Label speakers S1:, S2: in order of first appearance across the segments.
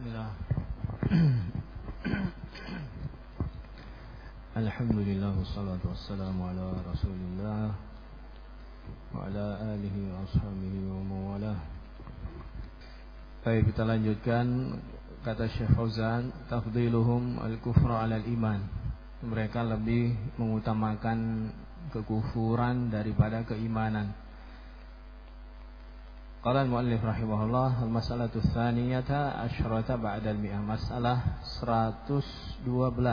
S1: Bismillah. Alhamdulillah wassalatu wassalamu ala Rasulillah wa ala alihi wa ashabihi wa mawalah. Baik, kita lanjutkan. Kata Syekh Fauzan, tafdiluhum al-kufra 'ala al-iman. Mereka lebih mengutamakan kekufuran daripada keimanan. Qala al-muallif rahimahullah, al-mas'alatu tsaniyata asyrata ba'da al-mi'ah. Masalah 112.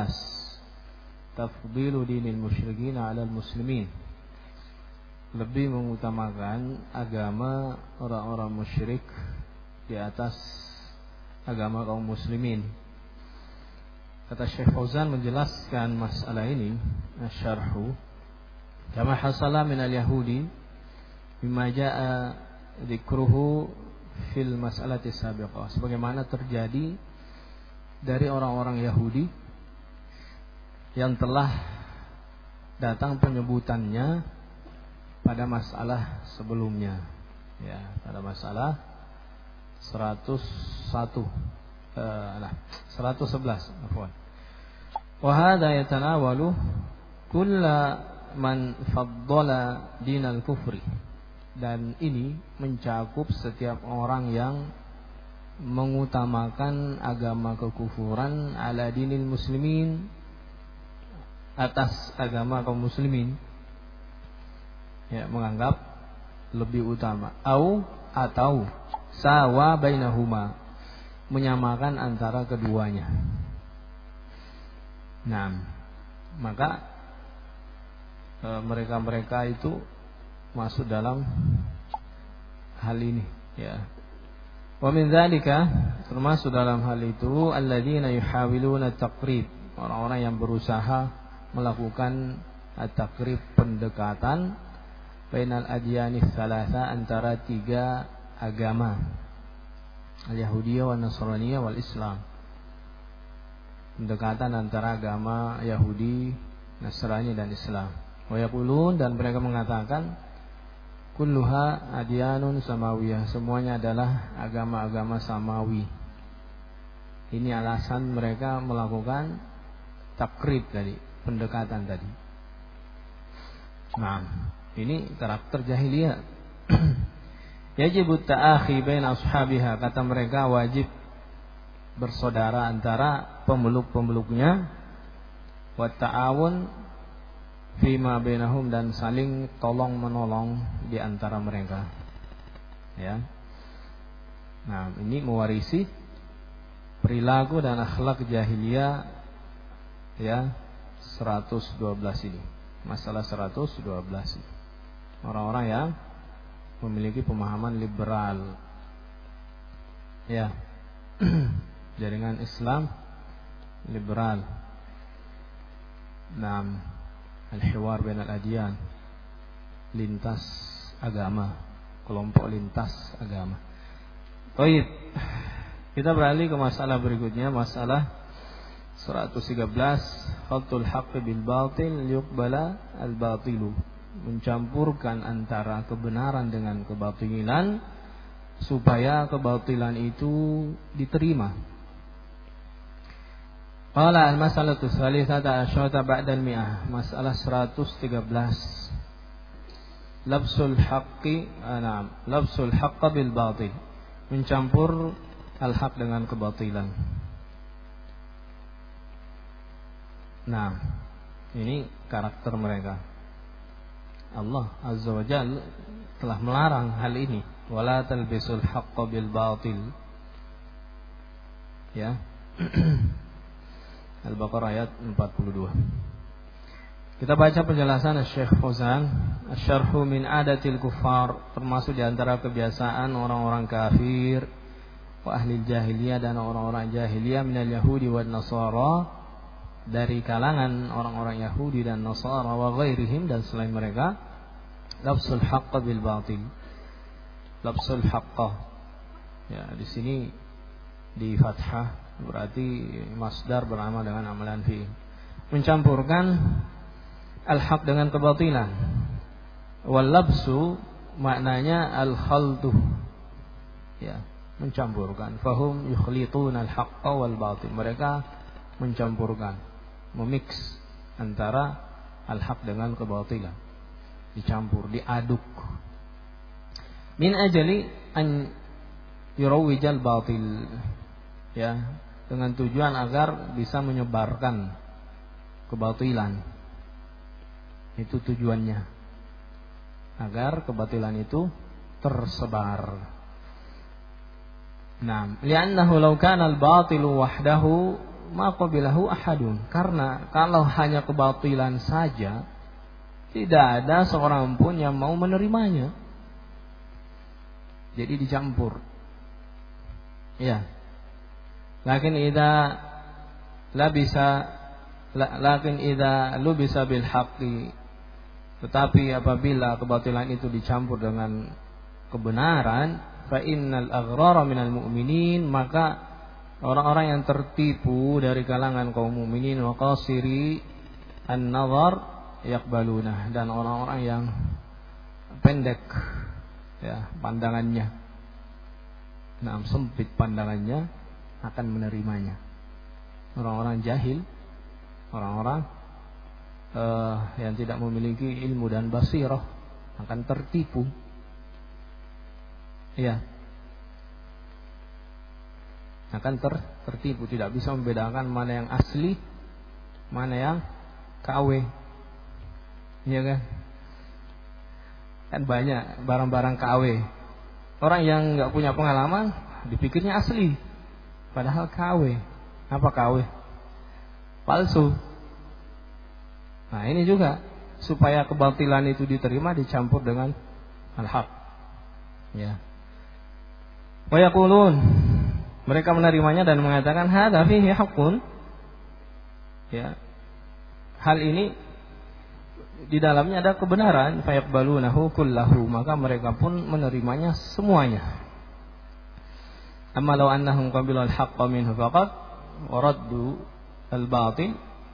S1: Tafdilu dinil musyrikin 'ala al-muslimin. Lebih mengutamakan agama orang-orang musyrik di atas agama kaum muslimin. Kata Syekh Fauzan menjelaskan masalah ini, asy-syarhu, kama hasala min al-yahudi bima jaa dzikruhu fil mas'alati sabiqah, sebagaimana terjadi dari orang-orang Yahudi yang telah datang penyebutannya pada masalah sebelumnya, ya, pada masalah 111 afwan. Wa hadha yatanawalu kulla man faddala dinal kufri, dan ini mencakup setiap orang yang mengutamakan agama kekufuran ala dinil muslimin, atas agama kaum muslimin, ya, menganggap lebih utama, atau sawa bainahuma, menyamakan antara keduanya. Nah, maka mereka-mereka itu masuk dalam hal ini, ya. Wa min dzalika, termasuk dalam hal itu, alladzina yuhawiluna at-taqrib, orang-orang yang berusaha melakukan at-taqrib, pendekatan bainal adyanis tsalatsa, antara tiga agama, al-Yahudiyah wal Nasraniyah wal Islam. Pendekatan antara agama Yahudi, Nasrani dan Islam. Wa yaqulun, dan mereka mengatakan, kulluha adyanun samawiyah, semuanya adalah agama-agama samawi. Ini alasan mereka melakukan takrib tadi, pendekatan tadi. Nah, ini karakter jahiliyah. Yajibu ta'akhi baina ashabiha, kata mereka wajib bersaudara antara pemeluk-pemeluknya, wa ta'awun fima bainahum, dan saling tolong menolong di antara mereka, ya. Nah, ini mewarisi perilaku dan akhlak jahiliyah, ya, 112 ini. Masalah 112 ini. Orang-orang yang memiliki pemahaman liberal, ya. Jaringan Islam liberal. Nah, al-hiwar bainal adyan, lintas agama, kelompok lintas agama. Baik, kita beralih ke masalah berikutnya, masalah 113, khaltul haqqi bil batil yuqbala al batilu, mencampurkan antara kebenaran dengan kebatilan supaya kebatilan itu diterima. Qala al-mas'alatu tsalitsata asyarata ba'da al-mi'ah. Masalah 113. Labsul haqqi bil batil. Mencampur al-haq dengan kebatilan. Nah, ini karakter mereka. Allah Azza wa Jalla telah melarang hal ini. Wala talbisul haqqa bil batil. Ya. Al-Baqarah ayat 42. Kita baca penjelasan Syekh Fauzan, asy-syarhu min adatil kuffar, termasuk di antara kebiasaan orang-orang kafir, wa ahli jahiliyah, dan orang-orang jahiliyah, minal yahudi wan nasara, dari kalangan orang-orang Yahudi dan Nasara, wa ghairihim, dan selain mereka, labsul haqqa bil batil. Labsul haqqa, ya, di sini di fathah, berarti masdar beramal dengan amalan fi, mencampurkan al-haq dengan kebatilan. Wal labsu maknanya al-khaltu, ya, mencampurkan. Fahum yukhlituna al-haqqa wal batil. Mereka mencampurkan, memix antara al-haq dengan kebatilan. Dicampur, diaduk. Min ajali an yurawwijal batil. Ya, dengan tujuan agar bisa menyebarkan kebatilan. Itu tujuannya. Agar kebatilan itu tersebar. Nah, li'annahu law kana al-batilu wahdahu ma qabilahu ahadun. Karena kalau hanya kebatilan saja, tidak ada seorang pun yang mau menerimanya. Jadi dicampur. Ya. Lakin idza lubisa bil haqqi. Tetapi apabila kebatilan itu dicampur dengan kebenaran, fa innal aghrara minal mu'minin, maka orang-orang yang tertipu dari kalangan kaum mukminin wa qasiri an-nazar yaqbaluna, dan orang-orang yang pendek ya pandangannya, sempit pandangannya, akan menerimanya. Orang-orang jahil, orang-orang yang tidak memiliki ilmu dan basirah akan tertipu. Ya, akan tertipu, tidak bisa membedakan mana yang asli, mana yang KW. Iya kan? Kan banyak barang-barang KW. Orang yang nggak punya pengalaman dipikirnya asli, padahal KW. Apa KW? Palsu. Nah, ini juga supaya kebatilan itu diterima, dicampur dengan al-haq. Ya. Wa yaqulun, mereka menerimanya dan mengatakan hadza fihi haqqun. Ya. Hal ini di dalamnya ada kebenaran, fayaqbalunahu kullahu, maka mereka pun menerimanya semuanya. Amma law annahum qabilu al-haqqa minhu faqat wa raddu al-batil.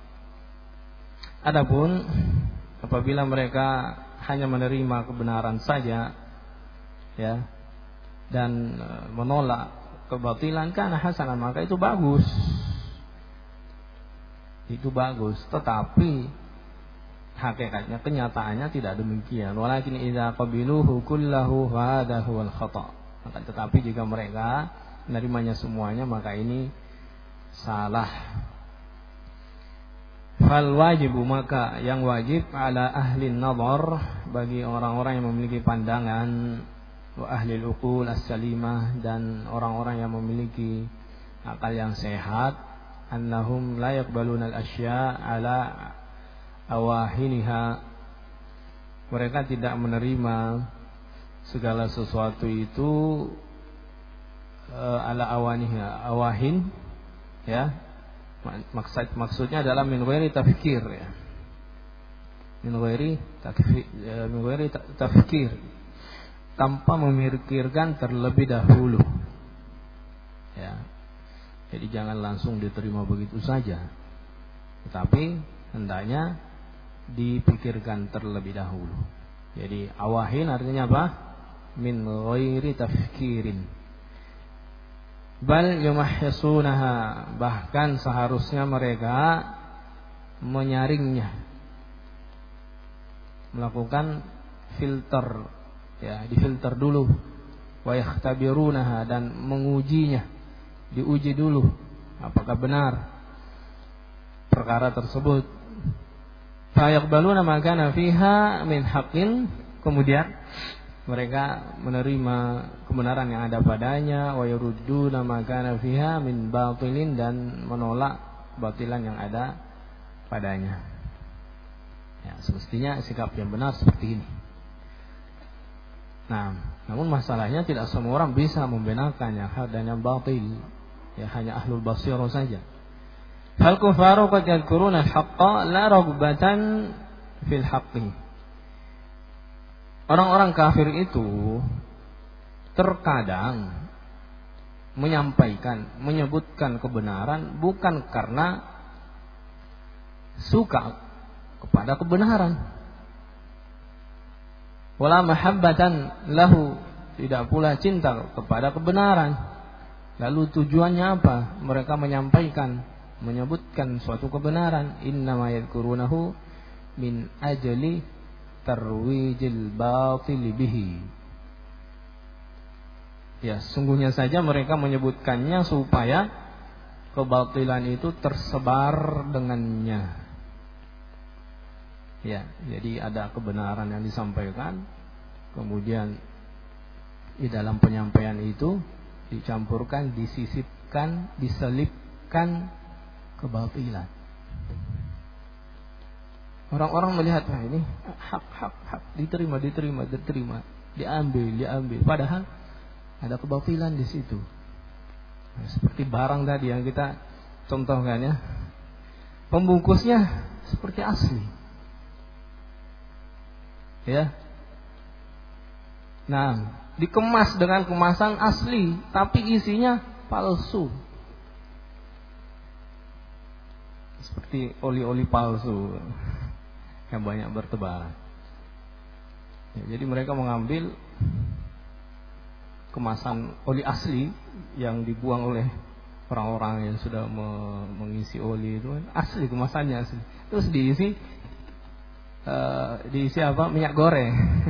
S1: Adapun apabila mereka hanya menerima kebenaran saja, ya, dan menolak kebatilan, kana hasanan, maka itu bagus. Itu bagus, tetapi hakikatnya, kenyataannya tidak demikian. Walakin idza qabiluhu kullahu fa hadha huwal khata'. Maka tetapi jika mereka menerimanya semuanya, maka ini salah. Fal wajibu, maka yang wajib ala ahli nazar, bagi orang-orang yang memiliki pandangan, wa ahli al-uqul as-salimah, dan orang-orang yang memiliki akal yang sehat, annahum la yaqbaluna al-asya' ala awahiniha. Mereka tidak menerima segala sesuatu itu ala awaniha. Awahin, ya, maksudnya adalah min ghairi tafkir, ya. Min ghairi tafkir, tanpa memikirkan terlebih dahulu. Ya. Jadi jangan langsung diterima begitu saja. Tetapi hendaknya dipikirkan terlebih dahulu. Jadi awahin artinya apa? Min ghairi tafkirin. Bal yumahhisunaha, bahkan seharusnya mereka menyaringnya, melakukan filter, ya, difilter dulu, wa yakhtabirunaha, dan mengujinya, diuji dulu apakah benar perkara tersebut. Fa yaqbaluna ma kana fiha min haqqin, kemudian mereka menerima kebenaran yang ada padanya, wa yurudduna ma kana fiha min batilin, dan menolak batilan yang ada padanya. Ya, semestinya sikap yang benar seperti ini. Nah, namun masalahnya tidak semua orang bisa membenarkan yang hak dan yang batil. Ya, hanya ahlul basirah saja. Fal kufaru qad yadhkuruna al-haqqa la raghbatan fil haqqi. Orang-orang kafir itu terkadang menyampaikan, menyebutkan kebenaran bukan karena suka kepada kebenaran. Wala mahabbatan lahu, tidak pula cinta kepada kebenaran. Lalu tujuannya apa? Mereka menyebutkan suatu kebenaran. Innama yadhkurunahu min ajli tarwijil batil bihi. Ya, sungguhnya saja mereka menyebutkannya supaya kebatilan itu tersebar dengannya. Ya, jadi ada kebenaran yang disampaikan, kemudian di dalam penyampaian itu dicampurkan, disisipkan, diselipkan kebatilan. Orang-orang melihat, wah ini hak, diterima, diambil. Padahal ada kebatilan di situ. Nah, seperti barang tadi yang kita contohkan ya, pembungkusnya seperti asli, ya. Nah, dikemas dengan kemasan asli, tapi isinya palsu. Seperti oli-oli palsu yang banyak bertebaran. Ya, jadi mereka mengambil kemasan oli asli yang dibuang oleh orang-orang yang sudah mengisi oli itu, asli kemasannya asli. Terus diisi apa? Minyak goreng.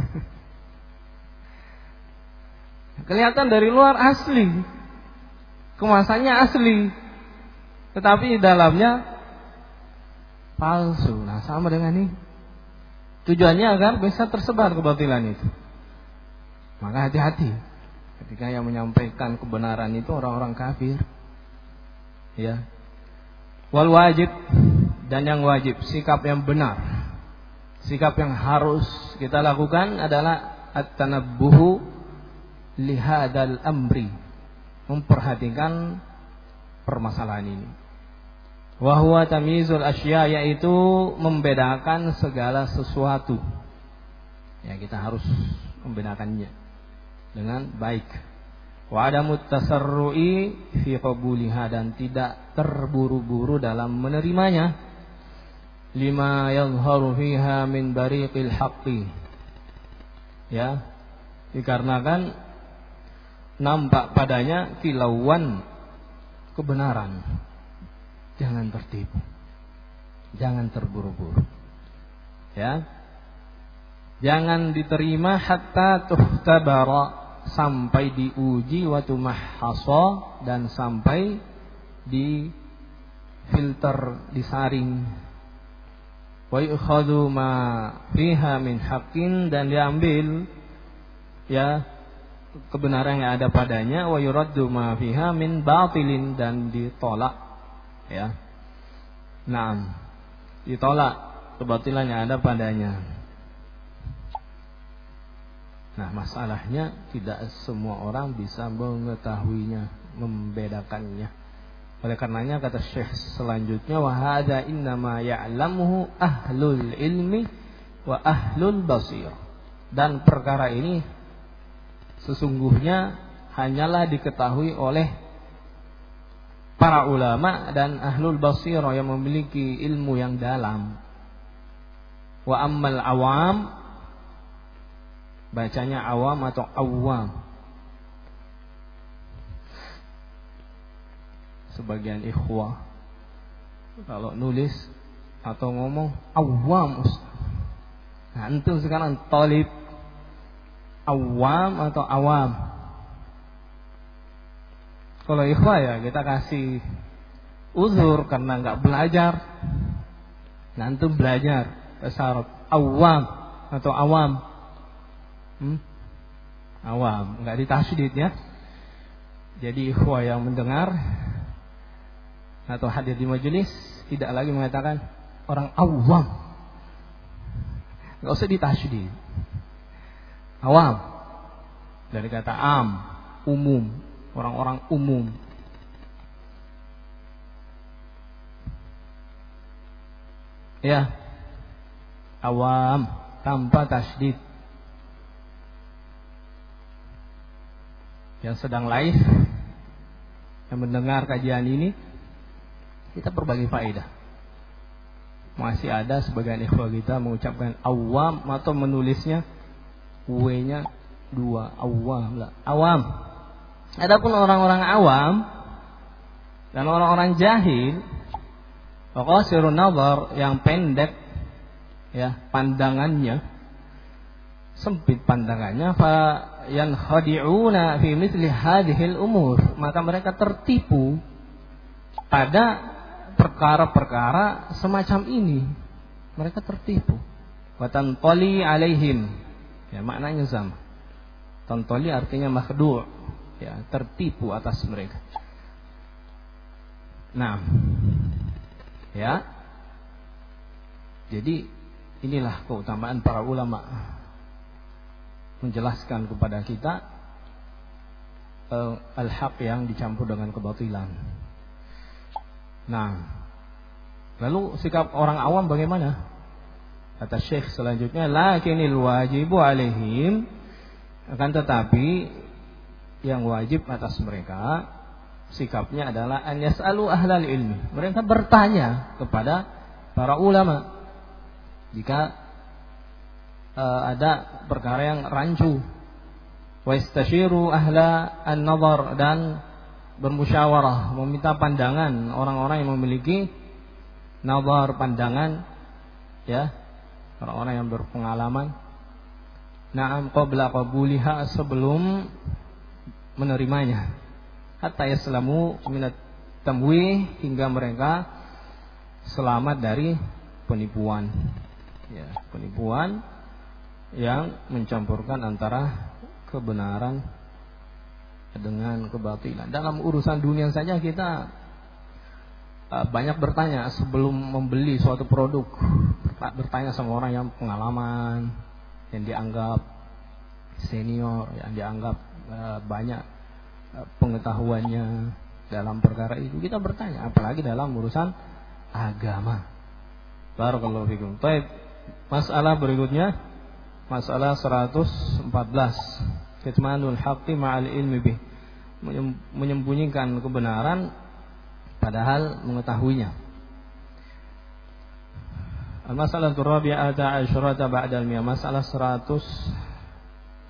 S1: Kelihatan dari luar asli, kemasannya asli, tetapi di dalamnya palsu. Nah, sama dengan ini. Tujuannya agar bisa tersebar kebatilan itu. Maka hati-hati ketika yang menyampaikan kebenaran itu orang-orang kafir. Ya. Wal wajib, dan yang wajib, sikap yang benar, sikap yang harus kita lakukan adalah at-tanabbuhu lihadal amri, memperhatikan permasalahan ini. Wa huwa tamyizul asya, yaitu membedakan segala sesuatu. Ya, kita harus membedakannya dengan baik. Wa adamut tasarru'i fi qabuliha, dan tidak terburu-buru dalam menerimanya. Lima yadhharu fiha min bariqil haqqi. Ya, dikarenakan nampak padanya kilauan kebenaran. Jangan tertipu, jangan terburu-buru. Ya, jangan diterima hatta tuhtabara, sampai diuji, wa tumahhasa, dan sampai di filter, disaring. Wa yukhadhu ma fiha min haqqin, dan diambil ya kebenaran yang ada padanya, wa yuraddu ma fiha min batilin, dan ditolak ya. Naam, ditolak kebatilan yang ada padanya. Nah, masalahnya tidak semua orang bisa mengetahuinya, membedakannya. Oleh karenanya kata Syekh selanjutnya, wa hadza innama ya'lamuhu ahlul ilmi wa ahlul basir. Dan perkara ini sesungguhnya hanyalah diketahui oleh para ulama dan ahlul basir yang memiliki ilmu yang dalam. Wa ammal awam, bacanya awam atau awam. Sebagian ikhwah kalau nulis atau ngomong awam. Nah, antum sekarang talib, awam atau awam. Kalau ikhwah ya kita kasih uzur karena nggak belajar. Nah, antum belajar tasarruf awam atau awam. Awam, nggak ditasydid ya. Jadi ikhwah yang mendengar atau hadir di majelis tidak lagi mengatakan orang awam. Nggak usah ditasydid. Awam dari kata am, umum, orang-orang umum. Ya, awam tanpa tasydid. Yang sedang live, yang mendengar kajian ini, kita berbagi faedah. Masih ada sebagian ikhwah kita mengucapkan awam atau menulisnya W-nya 2, awam lah, awam. Adapun orang-orang awam dan orang-orang jahil, qasirun nazar, yang pendek ya pandangannya, sempit pandangannya, fa yankhadi'una fi mithli hadhil umur, maka mereka tertipu pada perkara-perkara semacam ini. Mereka tertipu. Wa tantali alaihim, ya maknanya sama. Tantali artinya makhdu', ya tertipu atas mereka. Nah, ya. Jadi inilah keutamaan para ulama, menjelaskan kepada kita al-haq yang dicampur dengan kebatilan. Nah, lalu sikap orang awam bagaimana? Kata Syekh selanjutnya, lakinil wajibu alaihim, akan tetapi yang wajib atas mereka sikapnya adalah an yas'alu ahlal ilmi. Mereka bertanya kepada para ulama jika ada perkara yang rancu, wa istashiru ahla an-nazar, dan bermusyawarah, meminta pandangan orang-orang yang memiliki nazar, pandangan, ya, orang-orang yang berpengalaman. Na'am qabla qabuliha, sebelum menerimanya, hatta yaslamu minat tamwih, hingga mereka selamat dari penipuan, ya, penipuan yang mencampurkan antara kebenaran dengan kebatilan. Dalam urusan dunia saja kita banyak bertanya sebelum membeli suatu produk, bertanya sama orang yang pengalaman, yang dianggap senior, yang dianggap banyak pengetahuannya dalam perkara itu. Kita bertanya, apalagi dalam urusan agama. Barakallahu fikum. Baik, masalah berikutnya, masalah 114. Kitmanul haqqi ma'al ilmi bih, menyembunyikan kebenaran padahal mengetahuinya. Al-masalah ar-rabi'ah asyrata ba'da al-mi'ah, masalah 114.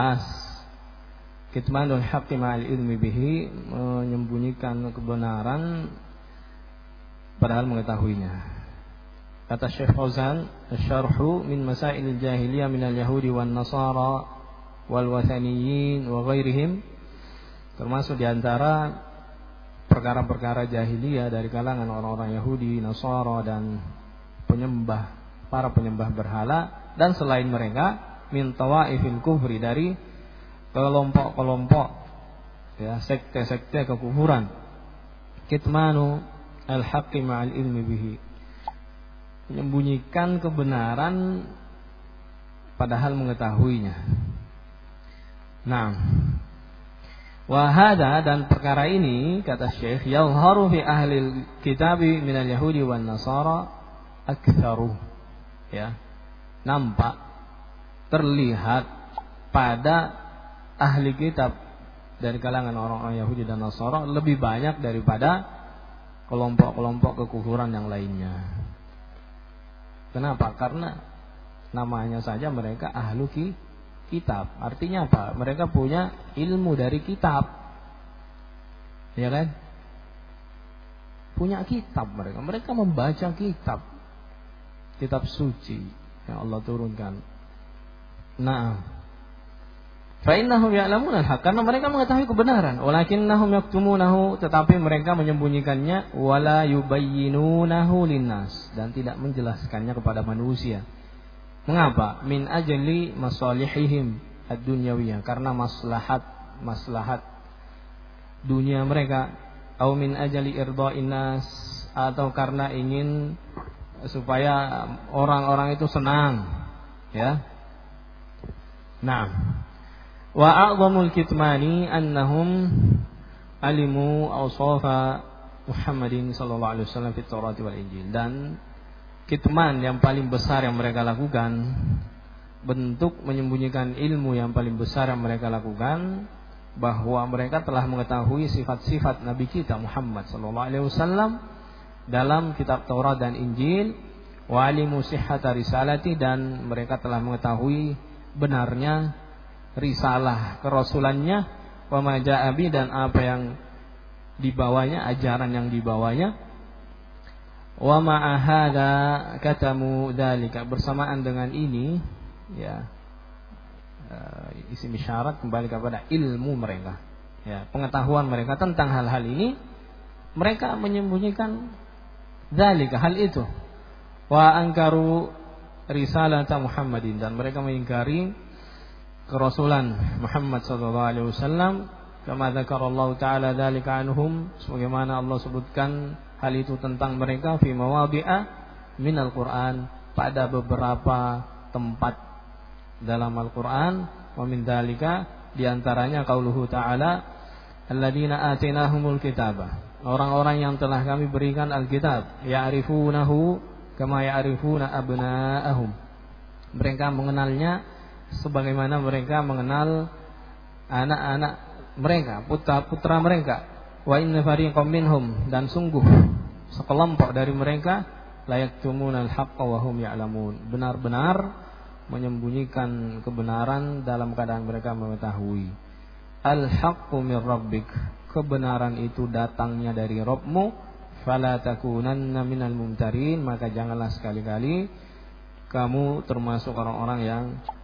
S1: Kitmanul haqqi ma'al ilmi bihi, menyembunyikan kebenaran padahal mengetahuinya. Kata Syekh Fauzan, asy-syarhu min masailil jahiliyah minal yahudi wan nasara wal wathaniyin wa ghairihim, termasuk diantara perkara-perkara jahiliyah dari kalangan orang-orang Yahudi, Nasara, dan para penyembah berhala dan selain mereka, min tawaifil kufri, dari kelompok-kelompok, ya, sekte-sekte kekufuran. Kitmanu al-haqqi ma'al ilmi bihi, menyembunyikan kebenaran padahal mengetahuinya. Nah, wahada, dan perkara ini, kata Syekh, yadhharu fi ahli kitabi minal yahudi wan nasara aktsaru, ya, nampak, terlihat pada ahli kitab dari kalangan orang-orang Yahudi dan Nasara lebih banyak daripada kelompok-kelompok kekufuran yang lainnya. Kenapa? Karena namanya saja mereka ahlu kitab. Artinya apa? Mereka punya ilmu dari kitab, ya kan? Punya kitab mereka. Mereka membaca kitab suci yang Allah turunkan. Nah, fa innahum ya'lamuna al-haq, karena mereka mengetahui kebenaran. Walakinnahum yaktumunahu, tetapi mereka menyembunyikannya. Wala yubayyinunahu linnas, dan tidak menjelaskannya kepada manusia. Mengapa? Min ajli masalihihim ad-dunyawiyah, karena maslahat dunia mereka. Atau min ajli irda'in nas, atau karena ingin supaya orang-orang itu senang, ya. Nah, wa a'dhamul kitmani annahum alimu awsafa Muhammadin sallallahu alaihi wasallam fit Taurat wal Injil, dan kitman yang paling besar yang mereka lakukan, bentuk menyembunyikan ilmu yang paling besar yang mereka lakukan, bahwa mereka telah mengetahui sifat-sifat Nabi kita Muhammad sallallahu alaihi wasallam dalam kitab Taurat dan Injil, wa alimu sihhata risalati, dan mereka telah mengetahui benarnya risalah kerasulannya, wa ma jaa bi, dan apa yang dibawanya, ajaran yang dibawanya. Wa ma'a hadza katamu dzalika, bersamaan dengan ini ya, isim isyarat kembali kepada ilmu mereka, ya, pengetahuan mereka tentang hal-hal ini. Mereka menyembunyikan dzalika, hal itu. Wa ankaru risalata Muhammadin, dan mereka mengingkari kerasulan Muhammad sallallahu alaihi wasallam. Kama dzakarallahu taala dzalika anhum, sebagaimana Allah sebutkan hal itu tentang mereka fi mawadhi'a minal Qur'an, pada beberapa tempat dalam Al-Qur'an. Wa min dzalika, di antaranya qauluhu ta'ala, alladzina atainahumul kitaba, orang-orang yang telah kami berikan Alkitab, ya'rifunahu kama ya'rifuna abna'ahum, mereka mengenalnya sebagaimana mereka mengenal anak-anak mereka, putra-putra mereka. Wa inna fariqam minhum, dan sungguh sekelompok dari mereka la yaktumunal haqqa wa hum ya'lamun, benar-benar menyembunyikan kebenaran dalam keadaan mereka mengetahui. Al-haqqu mir rabbik, kebenaran itu datangnya dari Rabbmu. Fala takunanna minal mumtarin, maka janganlah sekali-kali kamu termasuk orang-orang yang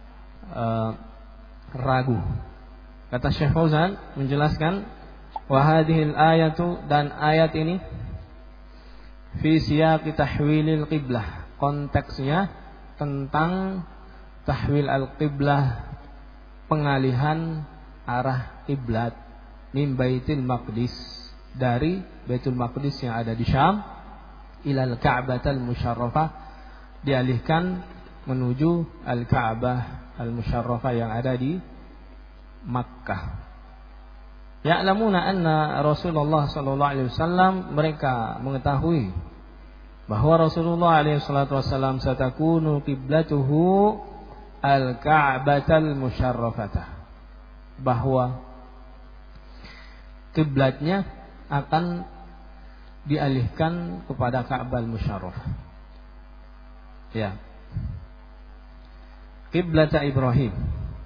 S1: ragu. Kata Syekh Fauzan menjelaskan, wa hadhil ayatu, dan ayat ini fi siyaqi tahwilil qiblah, konteksnya tentang tahwil al-qiblah, pengalihan arah kiblat, min Baitul Maqdis, dari Baitul Maqdis yang ada di Syam, ilal Ka'batal Musyarrafah, dialihkan menuju Al-Ka'bah Al-Musyarrafah yang ada di Makkah. Ya'lamuna anna Rasulullah sallallahu alaihi wasallam, mereka mengetahui bahwa Rasulullah alaihi salatu wasallam satakunu qiblatuhu al-Ka'batal Musyarrafah, bahwa kiblatnya akan dialihkan kepada Ka'bah Musyarrafah. Ya. Kiblat Ibrahim.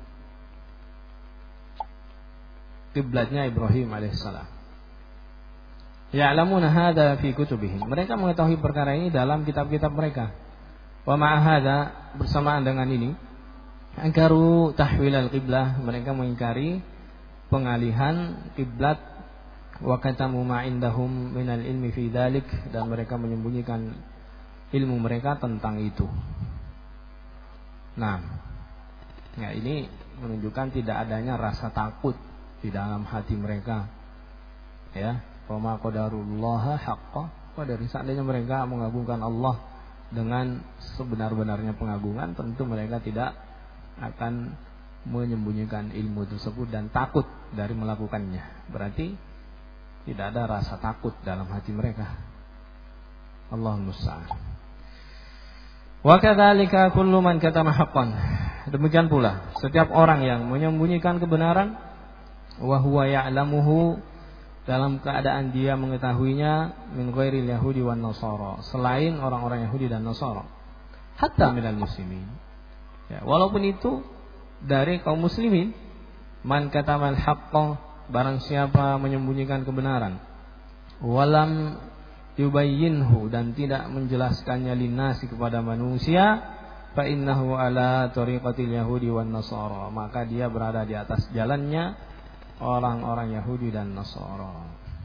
S1: Kiblatnya Ibrahim alaihissalam. Ya'lamuna hadza fi kutubihim. Mereka mengetahui perkara ini dalam kitab-kitab mereka. Wa ma'a hadza, bersamaan dengan ini, angkaru tahwil al-qiblah, mereka mengingkari pengalihan kiblat. Wa katamu ma indahum minal ilmi fi dzalik, dan mereka menyembunyikan ilmu mereka tentang itu. Nah, ya, ini menunjukkan tidak adanya rasa takut di dalam hati mereka. Ya, wa ma qadarullah haqqa qadari, seandainya mereka mengagungkan Allah dengan sebenar-benarnya pengagungan, tentu mereka tidak akan menyembunyikan ilmu tersebut dan takut dari melakukannya. Berarti tidak ada rasa takut dalam hati mereka. Allahumma musta'an. Wa kadzalika kullu man katama haqqan, demikian pula setiap orang yang menyembunyikan kebenaran, wa huwa ya'lamuhu, dalam keadaan dia mengetahuinya, min ghairil yahudi wan nasara, selain orang-orang Yahudi dan Nasara, hatta minal muslimin, ya, walaupun itu dari kaum muslimin. Man katamal haqqa, barang siapa menyembunyikan kebenaran, walam yubayyinhu, dan tidak menjelaskannya linnasi, kepada manusia, fa innahu ala tariqatil yahudi wan nasara, maka dia berada di atas jalannya orang-orang Yahudi dan Nasara.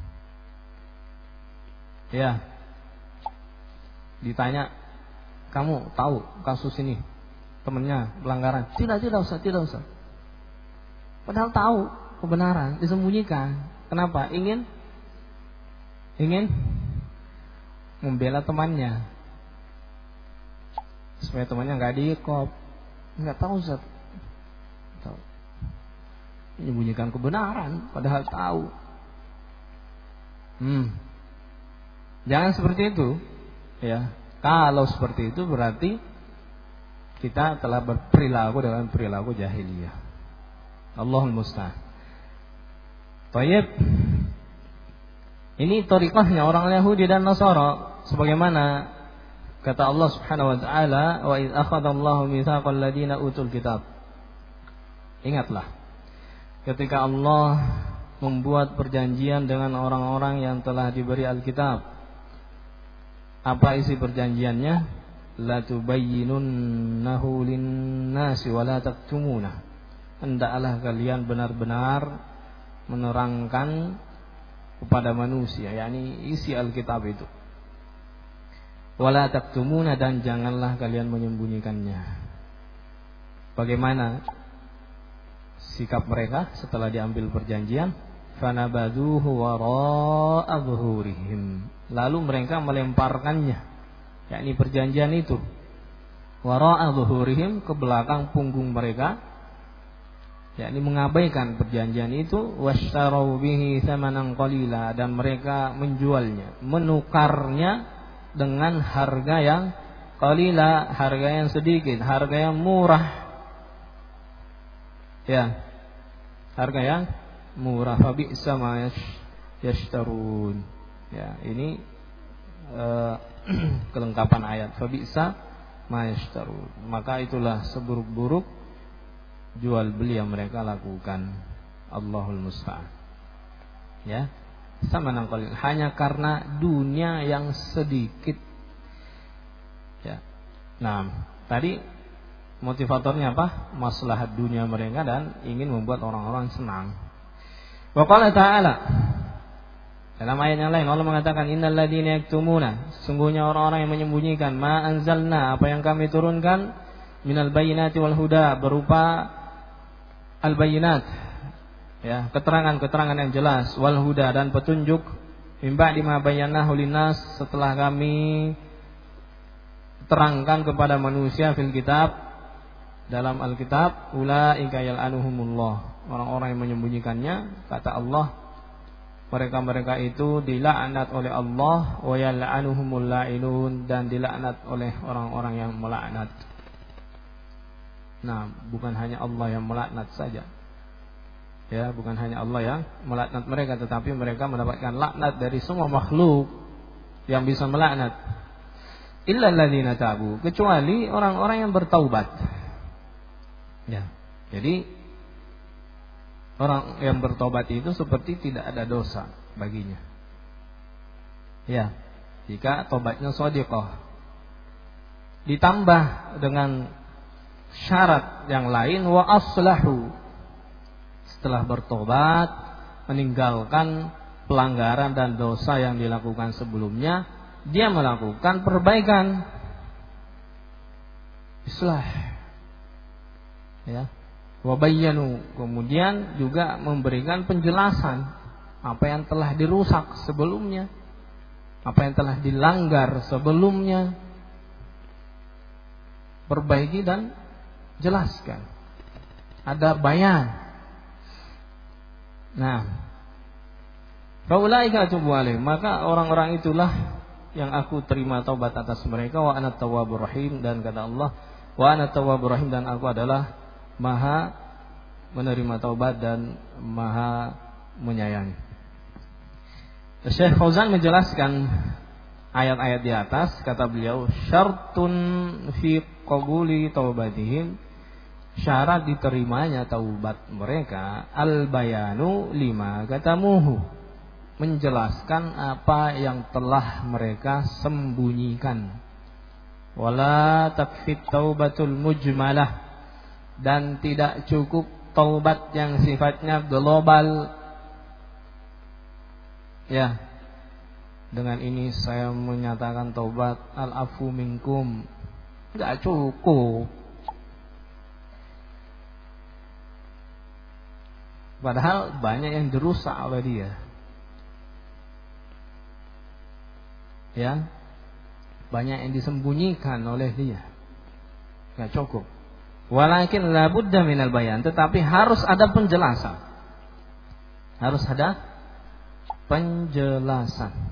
S1: Ya, ditanya, kamu tahu kasus ini, temannya pelanggaran? Tidak usah. Padahal tahu kebenaran, disembunyikan. Kenapa? Ingin membela temannya, supaya temannya nggak diikop. Nggak tahu, Ustaz. Tahu. Menyembunyikan kebenaran padahal tahu. Jangan seperti itu, ya. Kalau seperti itu berarti kita telah berperilaku dengan perilaku jahiliyah. Allahul musta'an. Baik. Ini thariqahnya orang Yahudi dan Nasara, sebagaimana kata Allah Subhanahu wa taala, wa idz akhadallahu mitsaqal ladina utul kitab. Ingatlah ketika Allah membuat perjanjian dengan orang-orang yang telah diberi Alkitab. Apa isi perjanjiannya? La tubayyinunnahu lin-nasi wa la taktumunah. Hendaklah kalian benar-benar menerangkan kepada manusia, yakni isi Alkitab itu. Wa la taktumuna, dan janganlah kalian menyembunyikannya. Bagaimana sikap mereka setelah diambil perjanjian? Fanabaduhu wara'a zuhurihim. Lalu mereka melemparkannya, yakni perjanjian itu, wara'a zuhurihim, ke belakang punggung mereka, yakni mengabaikan perjanjian itu. Washtaraw bihi thamanan qalila, dan mereka menjualnya, menukarnya dengan harga yang qalila, harga yang sedikit, harga yang murah. Ya, harga yang murah. Fabi'sa ma yashtarun. Ya, ini kelengkapan ayat. Fabi'sa ma yashtarun. Maka itulah seburuk-buruk jual beli yang mereka lakukan. Allahul musta'an. Ya, sama nangkol, hanya karena dunia yang sedikit. Ya. Nah, tadi motivatornya apa? Maslahat dunia mereka dan ingin membuat orang-orang senang. Wa qala ta'ala, dalam ayat yang lain Allah mengatakan, innal ladzina yaktumuna, sesungguhnya orang-orang yang menyembunyikan ma anzalna, apa yang kami turunkan, minal bayyinati wal huda, berupa al bayyinat, ya, keterangan-keterangan yang jelas, wal huda, dan petunjuk, mim ba'di ma bayyanahu linnas, setelah kami terangkan kepada manusia fil kitab, dalam Alkitab. Ulaika yal'anuhumullah, orang-orang yang menyembunyikannya, kata Allah, mereka-mereka itu dilaknat oleh Allah, wa yal'anuhumul la'inun, dan dilaknat oleh orang-orang yang melaknat. Nah, bukan hanya Allah yang melaknat saja. Ya, bukan hanya Allah yang melaknat mereka, tetapi mereka mendapatkan laknat dari semua makhluk yang bisa melaknat. Illa alladzina tabu, kecuali orang-orang yang bertaubat. Ya, jadi orang yang bertobat itu seperti tidak ada dosa baginya. Ya, jika tobatnya shadiqah. Ditambah dengan syarat yang lain, wa aslahu, setelah bertobat meninggalkan pelanggaran dan dosa yang dilakukan sebelumnya, dia melakukan perbaikan, islah. Ya, wabayyanu, kemudian juga memberikan penjelasan apa yang telah dirusak sebelumnya, apa yang telah dilanggar sebelumnya, perbaiki dan jelaskan, ada bayan. Nah, faulaika atubu alaihim, maka orang-orang itulah yang aku terima taubat atas mereka. Wa ana tawwabur rahim, dan kata Allah, wa ana tawwabur rahim, dan aku adalah Maha menerima taubat dan Maha menyayangi. Syekh Fauzan menjelaskan ayat-ayat di atas, kata beliau, syartun fi qabuli taubatihim, syarat diterimanya taubat mereka, al-bayanu lima katamuhu, menjelaskan apa yang telah mereka sembunyikan. Wala takfit taubatul mujmalah, dan tidak cukup taubat yang sifatnya global. Ya, dengan ini saya menyatakan taubat al-afu minkum, enggak cukup. Padahal banyak yang dirusak oleh dia. Ya, banyak yang disembunyikan oleh dia. Enggak cukup. Walakin la budda minal bayan, tetapi harus ada penjelasan. Harus ada penjelasan.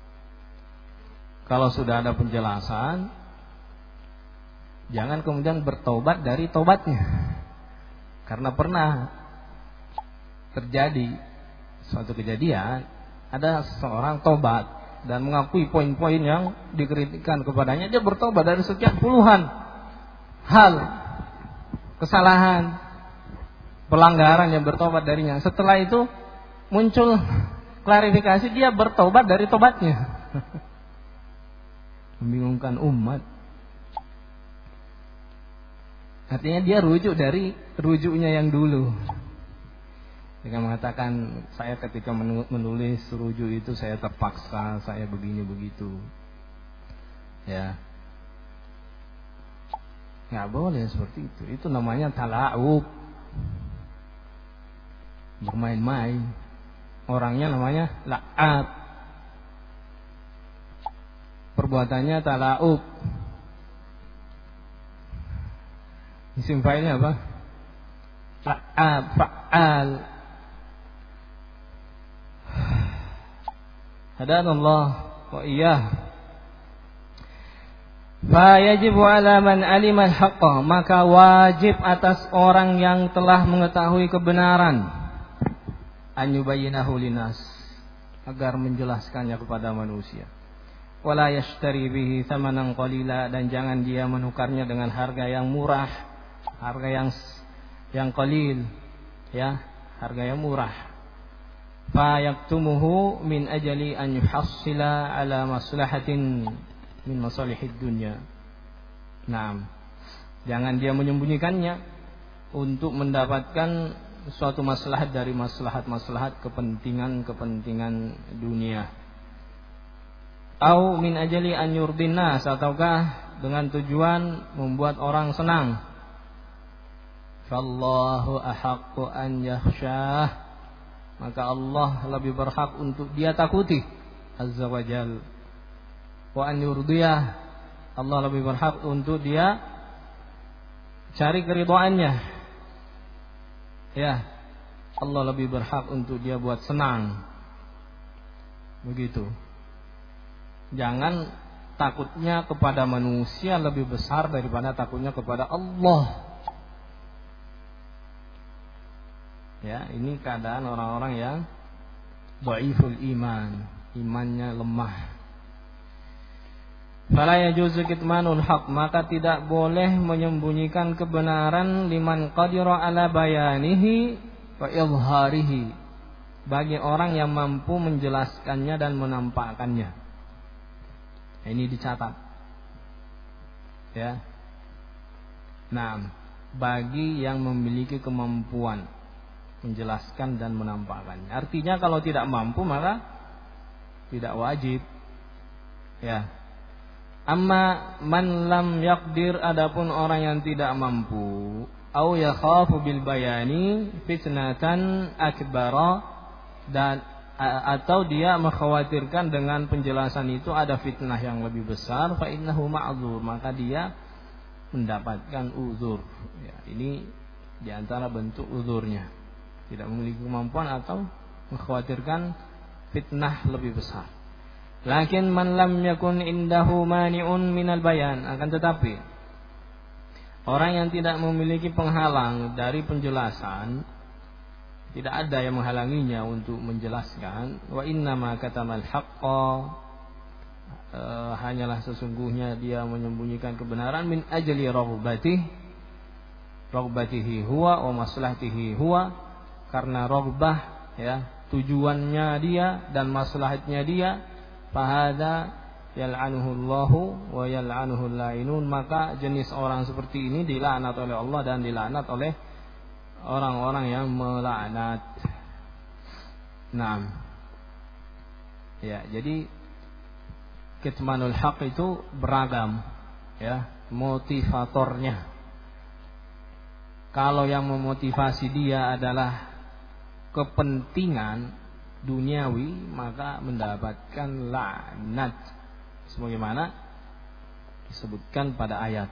S1: Kalau sudah ada penjelasan, jangan kemudian bertobat dari tobatnya. Karena pernah terjadi suatu kejadian, ada seorang tobat dan mengakui poin-poin yang dikritikkan kepadanya. Dia bertobat dari sekian puluhan hal kesalahan, pelanggaran yang bertobat darinya. Setelah itu muncul klarifikasi, dia bertobat dari tobatnya. Membingungkan umat. Artinya dia rujuk dari rujuknya yang dulu. Dia mengatakan, saya ketika menulis rujuk itu saya terpaksa, saya begini begitu. Ya, nggak boleh seperti itu. Itu namanya tala'ub, bermain-main. Orangnya namanya la'ab, perbuatannya tala'ub. Isim fa'ilnya apa? La'ab, fa'al. Hadanallah wa iyyah. Fa yajibu 'ala man 'alima al-haqqa, maka wajib atas orang yang telah mengetahui kebenaran, an yubayyinahu linnas, agar menjelaskannya kepada manusia. Wala yashtari bihi thamanan qalila, dan jangan dia menukarnya dengan harga yang murah, harga yang qalil, ya, harga yang murah. Fa yaktumuhu min ajali an yuhassila ala maslahatin min masalihid dunya. Naam. Jangan dia menyembunyikannya untuk mendapatkan suatu maslahat dari maslahat-maslahat kepentingan dunia. Au min ajali an yurdin nas, ataukah dengan tujuan membuat orang senang. Fallahu ahaqqu an yakhshah, maka Allah lebih berhak untuk dia takuti, azza wa jalla. Wa an yurdiyah, Allah lebih berhak untuk dia cari keridhaannya. Ya, Allah lebih berhak untuk dia buat senang. Begitu. Jangan takutnya kepada manusia lebih besar daripada takutnya kepada Allah. Ya, ini keadaan orang-orang yang dhaiful iman, imannya lemah. Fala yajuzu kitmanul haq, maka tidak boleh menyembunyikan kebenaran liman qadira ala bayanihi wa izharihi, bagi orang yang mampu menjelaskannya dan menampakkannya. Ini dicatat. Ya. Nah, bagi yang memiliki kemampuan menjelaskan dan menampakkannya. Artinya kalau tidak mampu maka tidak wajib. Ya. Amma man lam yaqdir, adapun orang yang tidak mampu, au yakhafu bil bayani fitnatan akbara, dan atau dia mengkhawatirkan dengan penjelasan itu ada fitnah yang lebih besar, fa innahu ma'dzur, maka dia mendapatkan uzur. Ya, ini diantara bentuk uzurnya, tidak memiliki kemampuan atau mengkhawatirkan fitnah lebih besar. Lakin man lam yakun indahu mani'un minal bayan, akan tetapi orang yang tidak memiliki penghalang dari penjelasan, tidak ada yang menghalanginya untuk menjelaskan, wa innama katamal haqqa, hanyalah sesungguhnya dia menyembunyikan kebenaran min ajli raghbatihi huwa wa maslahatihi huwa, karena raghbah, ya, tujuannya dia dan maslahatnya dia. Fahada yal'anuhu Allahu wa yal'anuhu al-la'inun, maka jenis orang seperti ini dilaknat oleh Allah dan dilaknat oleh orang-orang yang melaknat. Nah, ya, jadi kitmanul haq itu beragam, ya, motivatornya. Kalau yang memotivasi dia adalah kepentingan duniawi, maka mendapatkan laknat sebagaimana disebutkan pada ayat.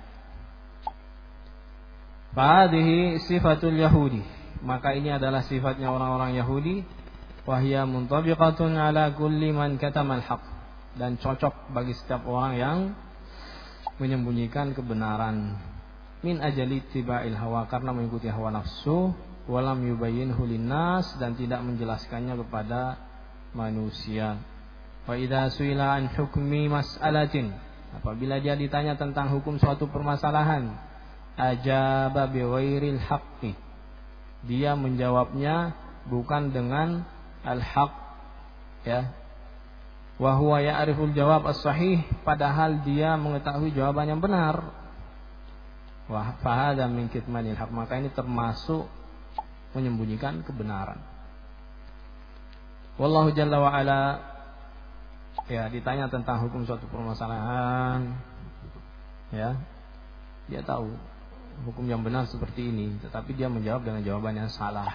S1: Fahadihi sifatul Yahudi, maka ini adalah sifatnya orang-orang Yahudi. Wahya muntabiqatun ala kulli man katamal haq, dan cocok bagi setiap orang yang menyembunyikan kebenaran. Min ajali tiba'il hawa, karena mengikuti hawa nafsu. Walam yubayyinhu linnas, dan tidak menjelaskannya kepada manusia. Wa idza suila an hukmi mas'alatin, apabila dia ditanya tentang hukum suatu permasalahan, ajaba bi ghairil haqqi, Dia menjawabnya bukan dengan al-haq, ya. Wa huwa ya'riful jawab as-sahih, padahal dia mengetahui jawaban yang benar. Wa fahada min kitmanil haq, maka ini termasuk menyembunyikan kebenaran. Wallahu jalla wa ala, ya, ditanya tentang hukum suatu permasalahan, ya, dia tahu hukum yang benar seperti ini, tetapi dia menjawab dengan jawaban yang salah,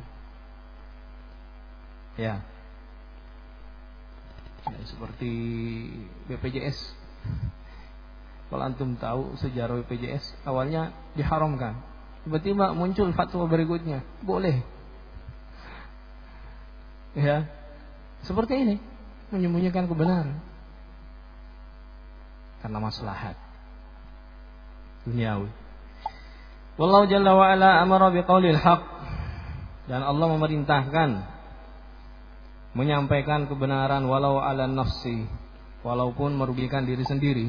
S1: ya. Ya, seperti BPJS. Kalau antum tahu sejarah BPJS, awalnya diharamkan, tiba-tiba muncul fatwa berikutnya boleh, ya. Seperti ini, menyembunyikan kebenaran karena maslahat duniawi. Wallahu jalla wa ala amara biqaulil haq, dan Allah memerintahkan menyampaikan kebenaran walau ala nafsi, walaupun merugikan diri sendiri.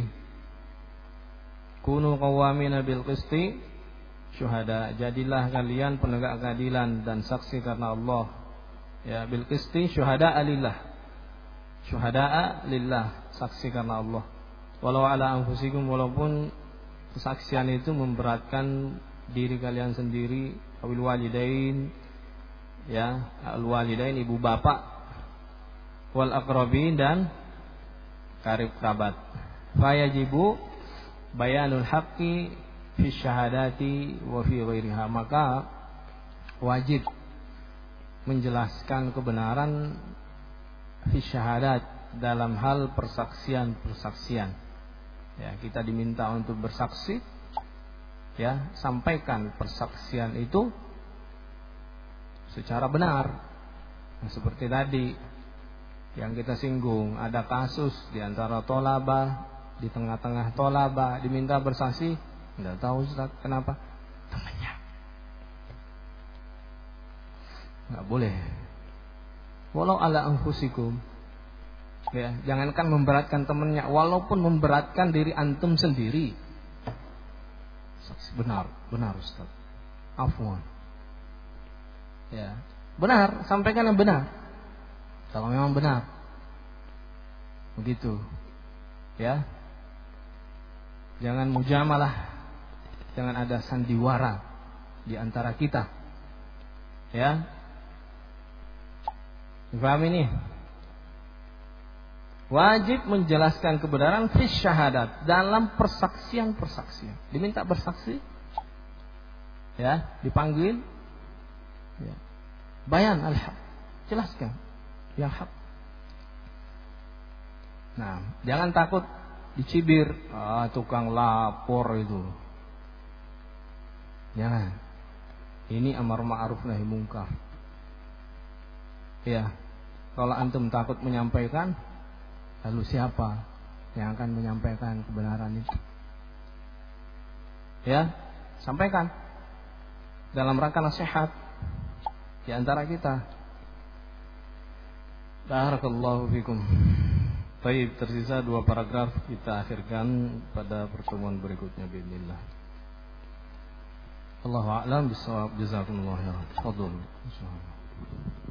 S1: Kunu qawwamina bil qisti syuhada, jadilah kalian penegak keadilan dan saksi karena Allah. Ya, bil qisti syuhada lillah, syuhada lillah, saksi karena Allah. Walau ala anfusikum, walaupun kesaksian itu memberatkan diri kalian sendiri, awil walidain, ya, al walidain, ibu bapak, wal aqrabin, dan karib kerabat. Fayajibu bayanul haqqi fi syahadati wa fi ghairiha, maka wajib menjelaskan kebenaran fi syahadat, dalam hal persaksian. Ya, kita diminta untuk bersaksi, ya, sampaikan persaksian itu secara benar. Nah, seperti tadi yang kita singgung, ada kasus di antara tolabah, di tengah-tengah tolabah diminta bersaksi, enggak tahu Ustaz kenapa, temannya. Enggak boleh. Walau ala anfusikum, ya, jangankan memberatkan temannya, walaupun memberatkan diri antum sendiri. Saksi benar Ustaz, afwan, ya, benar, sampaikan yang benar kalau memang benar, begitu, ya. Jangan mujamalah, jangan ada sandiwara di antara kita, ya. Paham ini? Wajib menjelaskan kebenaran fi syahadat, dalam persaksian. Diminta bersaksi, ya, dipanggil, ya. Bayan al-haq, jelaskan yang hak. Nah, jangan takut dicibir, tukang lapor itu. Jangan. Ini amar ma'ruf nahi mungkar. Ya, kalau antum takut menyampaikan, lalu siapa yang akan menyampaikan kebenaran itu? Ya, sampaikan dalam rangka nasihat di antara kita. Barakallahu fikum. Baik, tersisa 2 paragraf, kita akhirkan pada pertemuan berikutnya bismillah. Allahu a'lam bishawab. Jazakumullahu khairan. Fadhil.